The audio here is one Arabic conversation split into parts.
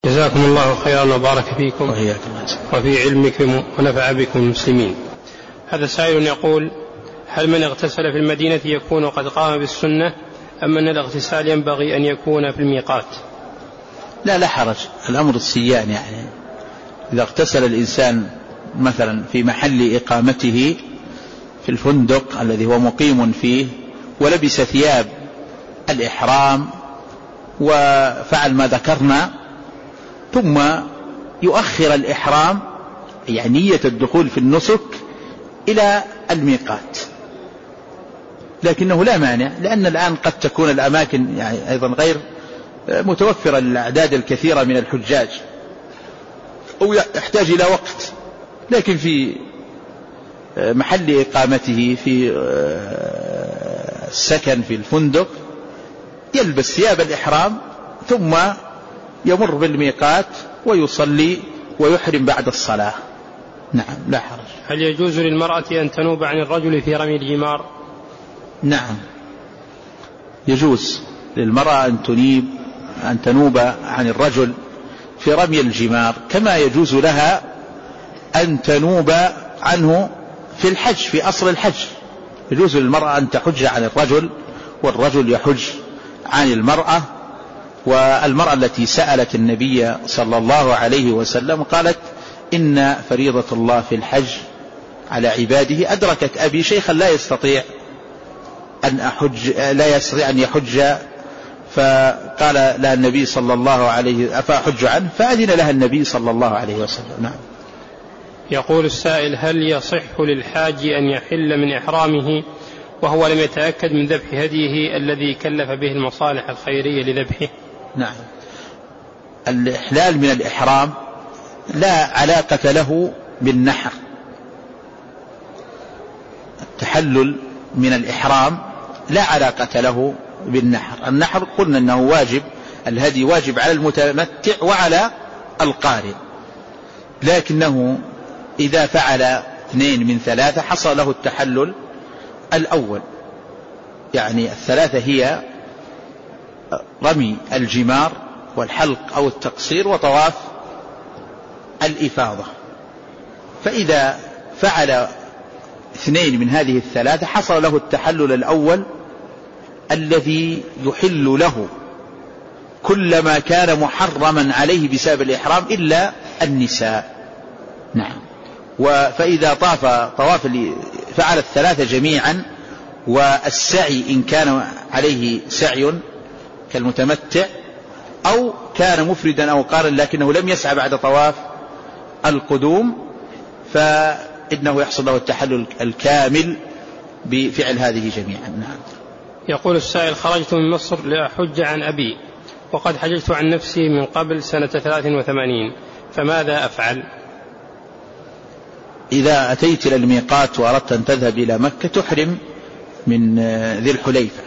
جزاكم الله خيرا وبارك فيكم وفي علمكم ونفع بكم المسلمين. هذا سائل يقول: هل من اغتسل في المدينة يكون قد قام بالسنة أم أن الاغتسال ينبغي أن يكون في الميقات؟ لا حرج، الأمر السيان. يعني إذا اغتسل الإنسان مثلا في محل إقامته في الفندق الذي هو مقيم فيه ولبس ثياب الإحرام وفعل ما ذكرنا ثم يؤخر الإحرام يعني نية الدخول في النسك إلى الميقات، لكنه لا مانع، لأن الآن قد تكون الأماكن يعني أيضا غير متوفرة للأعداد الكثيرة من الحجاج أو يحتاج إلى وقت، لكن في محل إقامته في السكن في الفندق يلبس ثياب الإحرام ثم يمر بالميقات ويصلي ويحرم بعد الصلاة. نعم لا حرج. هل يجوز للمرأة أن تنوب عن الرجل في رمي الجمار؟ نعم يجوز للمرأة أن تنوب عن الرجل في رمي الجمار، كما يجوز لها أن تنوب عنه في الحج في أصل الحج. يجوز للمرأة أن تحج عن الرجل والرجل يحج عن المرأة. والمرأة التي سألت النبي صلى الله عليه وسلم قالت: إن فريضة الله في الحج على عباده أدركت أبي شيخا لا يستطيع أن يحج، فقال لها النبي صلى الله عليه أفأحج عنه، فأذن لها النبي صلى الله عليه وسلم. نعم. يقول السائل: هل يصح للحاج أن يحل من إحرامه وهو لم يتأكد من ذبح هديه الذي كلف به المصالح الخيرية لذبحه؟ نعم. الإحلال من الإحرام لا علاقة له بالنحر. التحلل من الإحرام لا علاقة له بالنحر. النحر قلنا أنه واجب، الهدي واجب على المتمتع وعلى القارئ، لكنه إذا فعل 2 من 3 حصل له التحلل الأول. يعني 3 هي رمي الجمار والحلق أو التقصير وطواف الإفاضة. فإذا فعل 2 من هذه 3 حصل له التحلل الأول الذي يحل له كل ما كان محرما عليه بسبب الإحرام إلا النساء. نعم. فإذا فعل 3 جميعا، والسعي إن كان عليه سعي كالمتمتع أو كان مفردا أو قارن لكنه لم يسعى بعد طواف القدوم، فإنه يحصل له التحلل الكامل بفعل هذه جميعا. نعم. يقول السائل: خرجت من مصر لأحج عن أبي وقد حججت عن نفسي من قبل سنة 83، فماذا أفعل؟ إذا أتيت إلى الميقات وأردت أن تذهب إلى مكة تحرم من ذي الحليفة،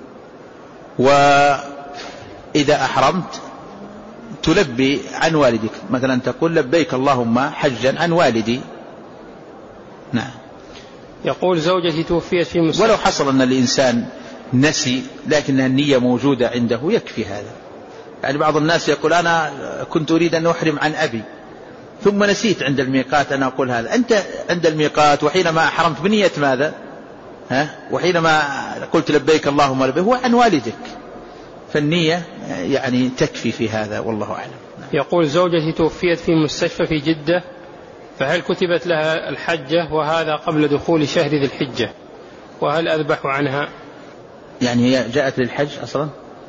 وإذا أحرمت تلبي عن والدك، مثلا تقول: لبيك اللهم حجا عن والدي. نعم. يقول: زوجتي توفيت في مستشفى. ولو حصل أن الإنسان نسي لكن النية موجودة عنده يكفي هذا. يعني بعض الناس يقول: أنا كنت أريد أن أحرم عن أبي ثم نسيت عند الميقات. أنا أقول: هذا أنت عند الميقات وحينما أحرمت بنية ماذا؟ وحينما قلت لبيك اللهم لبيك هو عن والدك، فالنية يعني تكفي في هذا، والله أعلم. يقول: زوجتي توفيت في مستشفى في جدة، فهل كتبت لها الحجة وهذا قبل دخول شهر ذي الحجة، وهل أذبح عنها؟ يعني هي جاءت للحج أصلا؟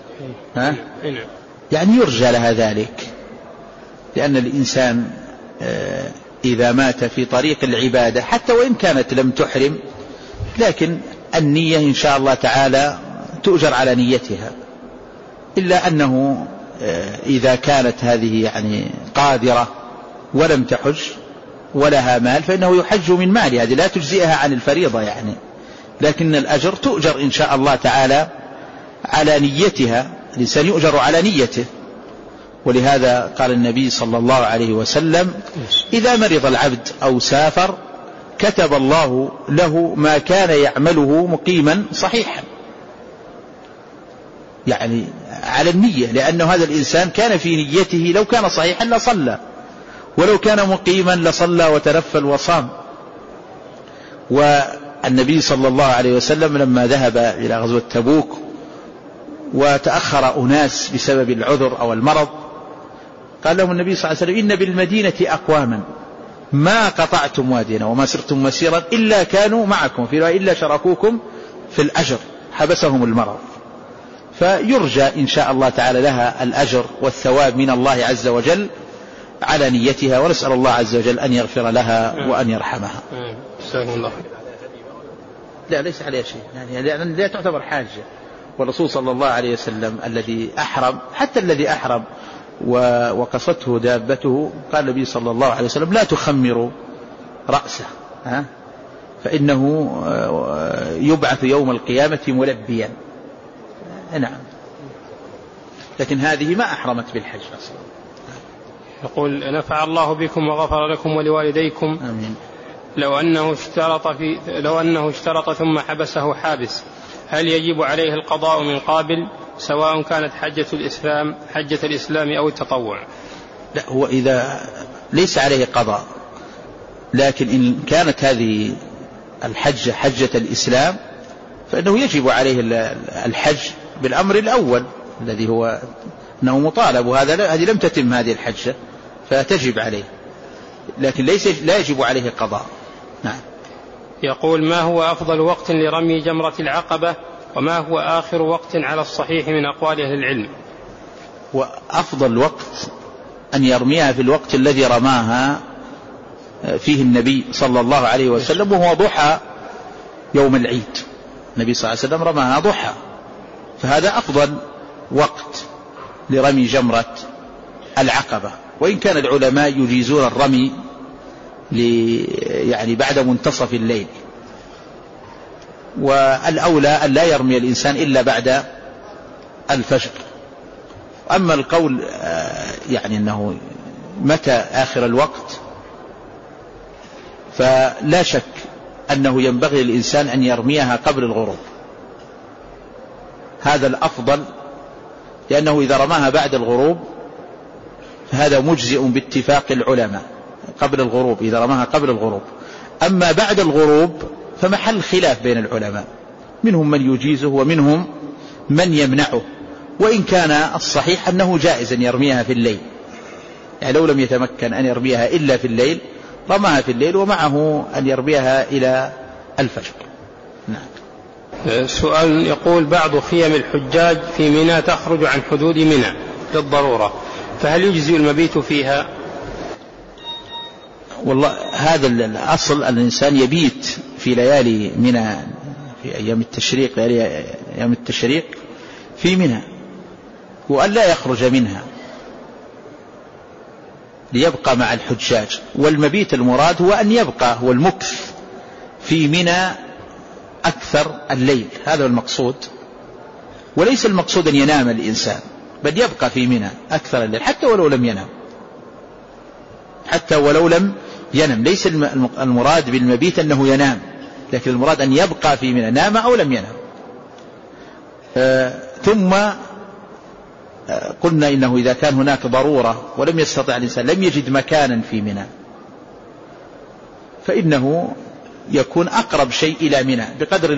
يعني يرجى لها ذلك، لأن الإنسان إذا مات في طريق العبادة حتى وإن كانت لم تحرم، لكن النية إن شاء الله تعالى تؤجر على نيتها، إلا أنه إذا كانت هذه يعني قادرة ولم تحج ولها مال فإنه يحج من مال، هذه لا تجزئها عن الفريضة يعني، لكن الأجر تؤجر إن شاء الله تعالى على نيتها، الإنسان يؤجر على نيته. ولهذا قال النبي صلى الله عليه وسلم: إذا مرض العبد أو سافر كتب الله له ما كان يعمله مقيما صحيحا. يعني على النية، لأنه هذا الإنسان كان في نيته لو كان صحيحا لصلى، ولو كان مقيما لصلى وتنفل وصام. والنبي صلى الله عليه وسلم لما ذهب إلى غزوة تبوك وتأخر أناس بسبب العذر أو المرض، قال لهم النبي صلى الله عليه وسلم: إن بالمدينة أقواما ما قطعتم واديا وما سرتم مسيرا إلا كانوا معكم، في رواية إلا شركوكم في الأجر، حبسهم المرض. فيرجى إن شاء الله تعالى لها الأجر والثواب من الله عز وجل على نيتها، ونسأل الله عز وجل أن يغفر لها وأن يرحمها. لا ليس عليها شيء، يعني لا تعتبر حاجة. والرسول صلى الله عليه وسلم الذي أحرم، حتى الذي أحرم وقصته دابته، قال النبي صلى الله عليه وسلم: لا تخمروا رأسه، فإنه يبعث يوم القيامة ملبيا. نعم، لكن هذه ما أحرمت بالحج أصلا. يقول: نفع الله بكم وغفر لكم ولوالديكم. آمين. لو أنه اشترط ثم حبسه حابس، هل يجب عليه القضاء من قابل، سواء كانت حجة الإسلام أو التطوع؟ لا، هو إذا ليس عليه قضاء، لكن إن كانت هذه الحجة حجة الإسلام فإنه يجب عليه الحج بالأمر الأول الذي هو أنه مطالب، هذه لم تتم هذه الحجة فتجب عليه، لكن لا يجب عليه قضاء. نعم. يقول: ما هو أفضل وقت لرمي جمرة العقبة، وما هو آخر وقت على الصحيح من أقوال أهل العلم؟ وأفضل وقت أن يرميها في الوقت الذي رماها فيه النبي صلى الله عليه وسلم، وهو ضحى يوم العيد. النبي صلى الله عليه وسلم رماها ضحى، فهذا أفضل وقت لرمي جمرة العقبة. وإن كان العلماء يجيزون الرمي يعني بعد منتصف الليل، والأولى أن لا يرمي الإنسان إلا بعد الفجر. أما القول يعني أنه متى آخر الوقت، فلا شك أنه ينبغي للإنسان أن يرميها قبل الغروب، هذا الأفضل، لأنه إذا رماها بعد الغروب فهذا مجزئ باتفاق العلماء قبل الغروب، إذا رماها قبل الغروب. أما بعد الغروب فمحل خلاف بين العلماء، منهم من يجيزه ومنهم من يمنعه، وإن كان الصحيح أنه جائز أن يرميها في الليل، يعني لو لم يتمكن أن يرميها إلا في الليل رماها في الليل، ومعه أن يرميها إلى الفجر. نعم. سؤال يقول: بعض خيم الحجاج في منى تخرج عن حدود منى للضرورة، فهل يجزي المبيت فيها؟ والله هذا الأصل، أن الإنسان يبيت في ليالي منى في أيام التشريق، ليالي أيام التشريق في منى، وأن لا يخرج منها ليبقى مع الحجاج. والمبيت المراد هو أن يبقى، هو المكث في منى أكثر الليل، هذا المقصود، وليس المقصود أن ينام الإنسان، بل يبقى في منى أكثر الليل حتى ولو لم ينام، حتى ولو لم ينام. ليس المراد بالمبيت أنه ينام، لكن المراد أن يبقى في منى، نام أو لم ينام. ثم قلنا إنه إذا كان هناك ضرورة ولم يستطع الإنسان، لم يجد مكانا في منى، فإنه يكون أقرب شيء إلى منى بقدر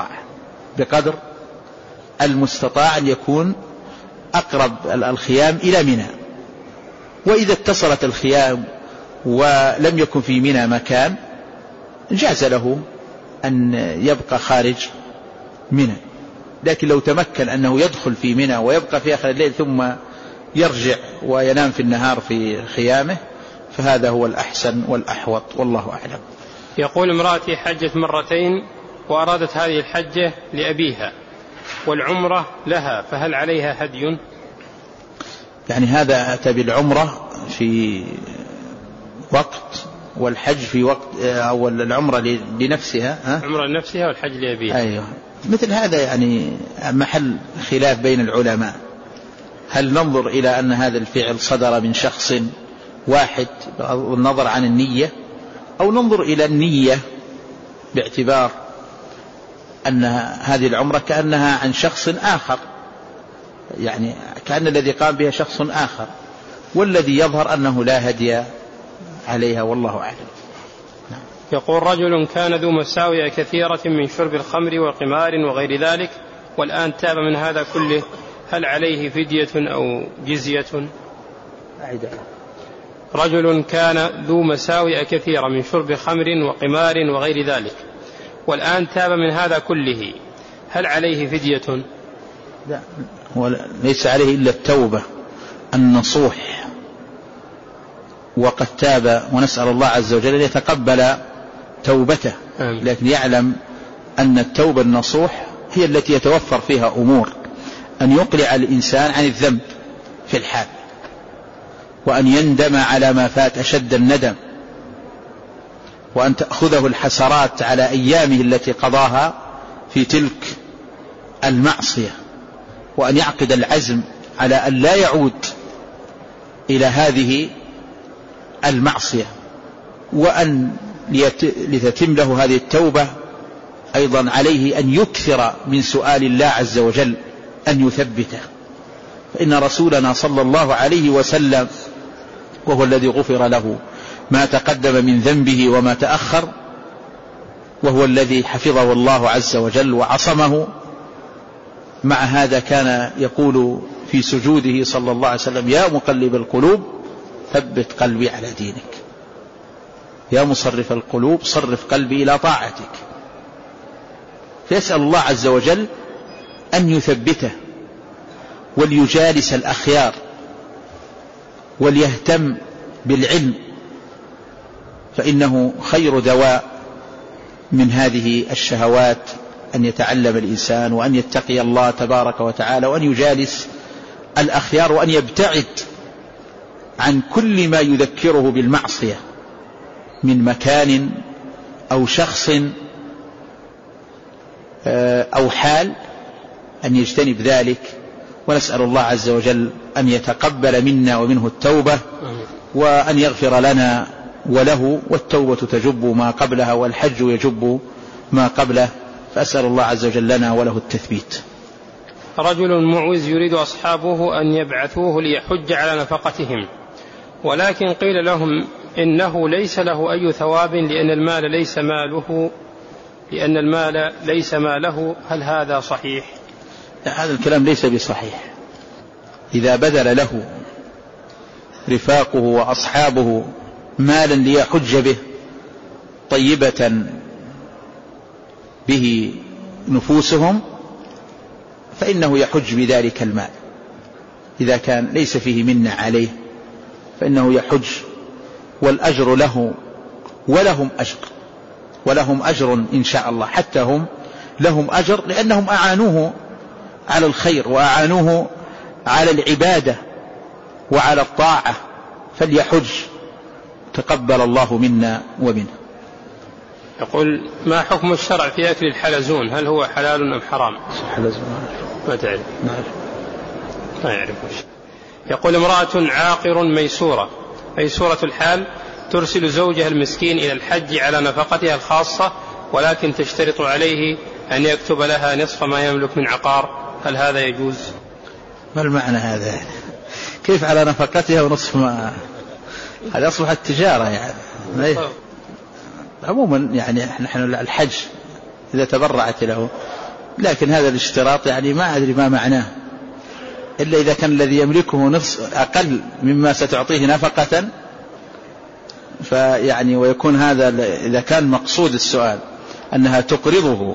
المستطاع أن يكون أقرب الخيام إلى منى. وإذا اتصلت الخيام ولم يكن في منى مكان، جاز له أن يبقى خارج منى، لكن لو تمكن أنه يدخل في منى ويبقى في آخر الليل ثم يرجع وينام في النهار في خيامه، فهذا هو الأحسن والأحوط، والله أعلم. يقول: امرأتي حجت مرتين وأرادت هذه الحجة لأبيها والعمرة لها، فهل عليها هدي؟ يعني هذا أتى بالعمرة في وقت والحج في وقت، أو العمرة لنفسها، عمرة لنفسها والحج لأبيها. أيوه، مثل هذا يعني محل خلاف بين العلماء، هل ننظر إلى أن هذا الفعل صدر من شخص واحد والنظر عن النية، أو ننظر إلى النية باعتبار أن هذه العمرة كأنها عن شخص آخر، يعني كأن الذي قام بها شخص آخر، والذي يظهر أنه لا هدي عليها والله أعلم. يقول رجل كان ذو مساوئ كثيرة من شرب الخمر وقمار وغير ذلك والآن تاب من هذا كله، هل عليه فدية أو جزية؟ رجل كان ذو مساوئ كثيرة من شرب خمر وقمار وغير ذلك والآن تاب من هذا كله، هل عليه فدية؟ لا، ليس عليه إلا التوبة النصوح، وقد تاب، ونسأل الله عز وجل أن يتقبل توبته، لكن يعلم أن التوبة النصوح هي التي يتوفر فيها أمور: أن يقلع الإنسان عن الذنب في الحال، وأن يندم على ما فات أشد الندم، وأن تأخذه الحسرات على أيامه التي قضاها في تلك المعصية، وأن يعقد العزم على أن لا يعود إلى هذه المعصية، وأن لتتم له هذه التوبة أيضا عليه أن يكثر من سؤال الله عز وجل أن يثبته، فإن رسولنا صلى الله عليه وسلم وهو الذي غفر له ما تقدم من ذنبه وما تأخر، وهو الذي حفظه الله عز وجل وعصمه، مع هذا كان يقول في سجوده صلى الله عليه وسلم: يا مقلب القلوب ثبت قلبي على دينك، يا مصرف القلوب صرف قلبي إلى طاعتك. فيسأل الله عز وجل أن يثبته، وليجالس الأخيار، وليهتم بالعلم، فإنه خير دواء من هذه الشهوات أن يتعلم الإنسان، وأن يتقي الله تبارك وتعالى، وأن يجالس الأخيار، وأن يبتعد عن كل ما يذكره بالمعصية من مكان أو شخص أو حال، أن يجتنب ذلك. ونسأل الله عز وجل أن يتقبل منا ومنه التوبة، وأن يغفر لنا وله، والتوبة تجب ما قبلها، والحج يجب ما قبله، فأسأل الله عز وجل لنا وله التثبيت. رجل معوز يريد أصحابه أن يبعثوه ليحج على نفقتهم، ولكن قيل لهم إنه ليس له أي ثواب لأن المال ليس ماله، هل هذا صحيح؟ هذا الكلام ليس بصحيح. إذا بذل له رفاقه وأصحابه مالا ليحج به طيبة به نفوسهم، فإنه يحج بذلك المال. إذا كان ليس فيه منة عليه فإنه يحج، والأجر له ولهم أجر إن شاء الله، حتى هم لهم أجر لأنهم أعانوه على الخير، وأعانوه على العبادة وعلى الطاعة، فليحج تقبل الله منا ومنه. يقول: ما حكم الشرع في أكل الحلزون؟ هل هو حلال أم حرام؟ حلزون ما تعرف؟ ما يعرف. يقول: امرأة عاقر ميسورة الحال ترسل زوجها المسكين إلى الحج على نفقتها الخاصة، ولكن تشترط عليه أن يكتب لها نصف ما يملك من عقار، هل هذا يجوز؟ ما المعنى هذا؟ كيف على نفقتها ونصف ما؟ هذا أصبحت التجارة يعني. عموما يعني نحن الحج إذا تبرعت له، لكن هذا الاشتراط يعني ما أدري ما معناه، إلا إذا كان الذي يملكه نصف أقل مما ستعطيه نفقة، فيعني ويكون هذا إذا كان مقصود السؤال أنها تقرضه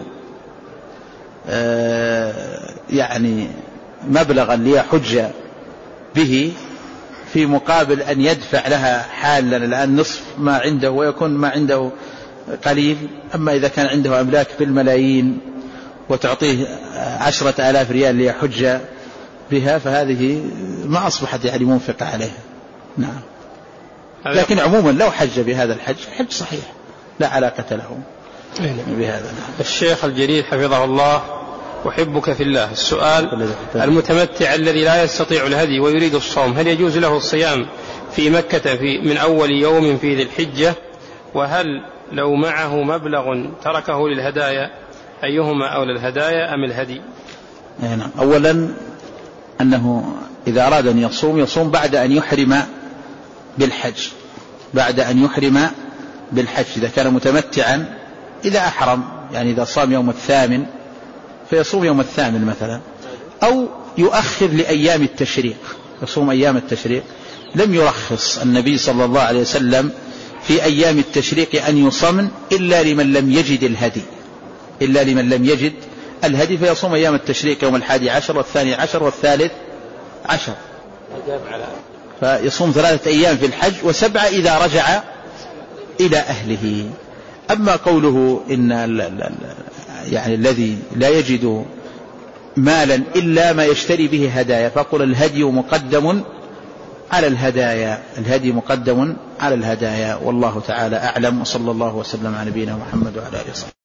يعني مبلغا ليحج به في مقابل أن يدفع لها حالا الآن نصف ما عنده، ويكون ما عنده قليل. أما إذا كان عنده أملاك بالملايين وتعطيه 10,000 ريال ليحج بها، فهذه ما أصبحت يعني منفقة عليها. نعم. لكن عموما لو حج بهذا الحج حج صحيح لا علاقة له بهذا. نعم. الشيخ الجليل حفظه الله، أحبك في الله، السؤال: المتمتع الذي لا يستطيع الهدي ويريد الصوم، هل يجوز له الصيام في مكة من أول يوم في ذي الحجة؟ وهل لو معه مبلغ تركه للهدايا أيهما أولى، الهدايا أم الهدي؟ نعم. أولا أنه إذا أراد أن يصوم بعد أن يحرم بالحج، بعد أن يحرم بالحج إذا كان متمتعا، إذا أحرم يعني إذا صام يوم الثامن فيصوم يوم الثامن مثلا، أو يؤخر لأيام التشريق، يصوم أيام التشريق. لم يرخص النبي صلى الله عليه وسلم في أيام التشريق أن يصمن إلا لمن لم يجد الهدي، إلا لمن لم يجد الهدي، فيصوم أيام التشريق يوم 11 والثاني عشر والثالث عشر، فيصوم 3 أيام في الحج و7 إذا رجع إلى أهله. أما قوله إن يعني الذي لا يجد مالا إلا ما يشتري به هدايا، فقل الهدي مقدم على الهدايا، الهدي مقدم على الهدايا، والله تعالى أعلم، وصلى الله وسلم على نبينا محمد وعلى آله وصحبه.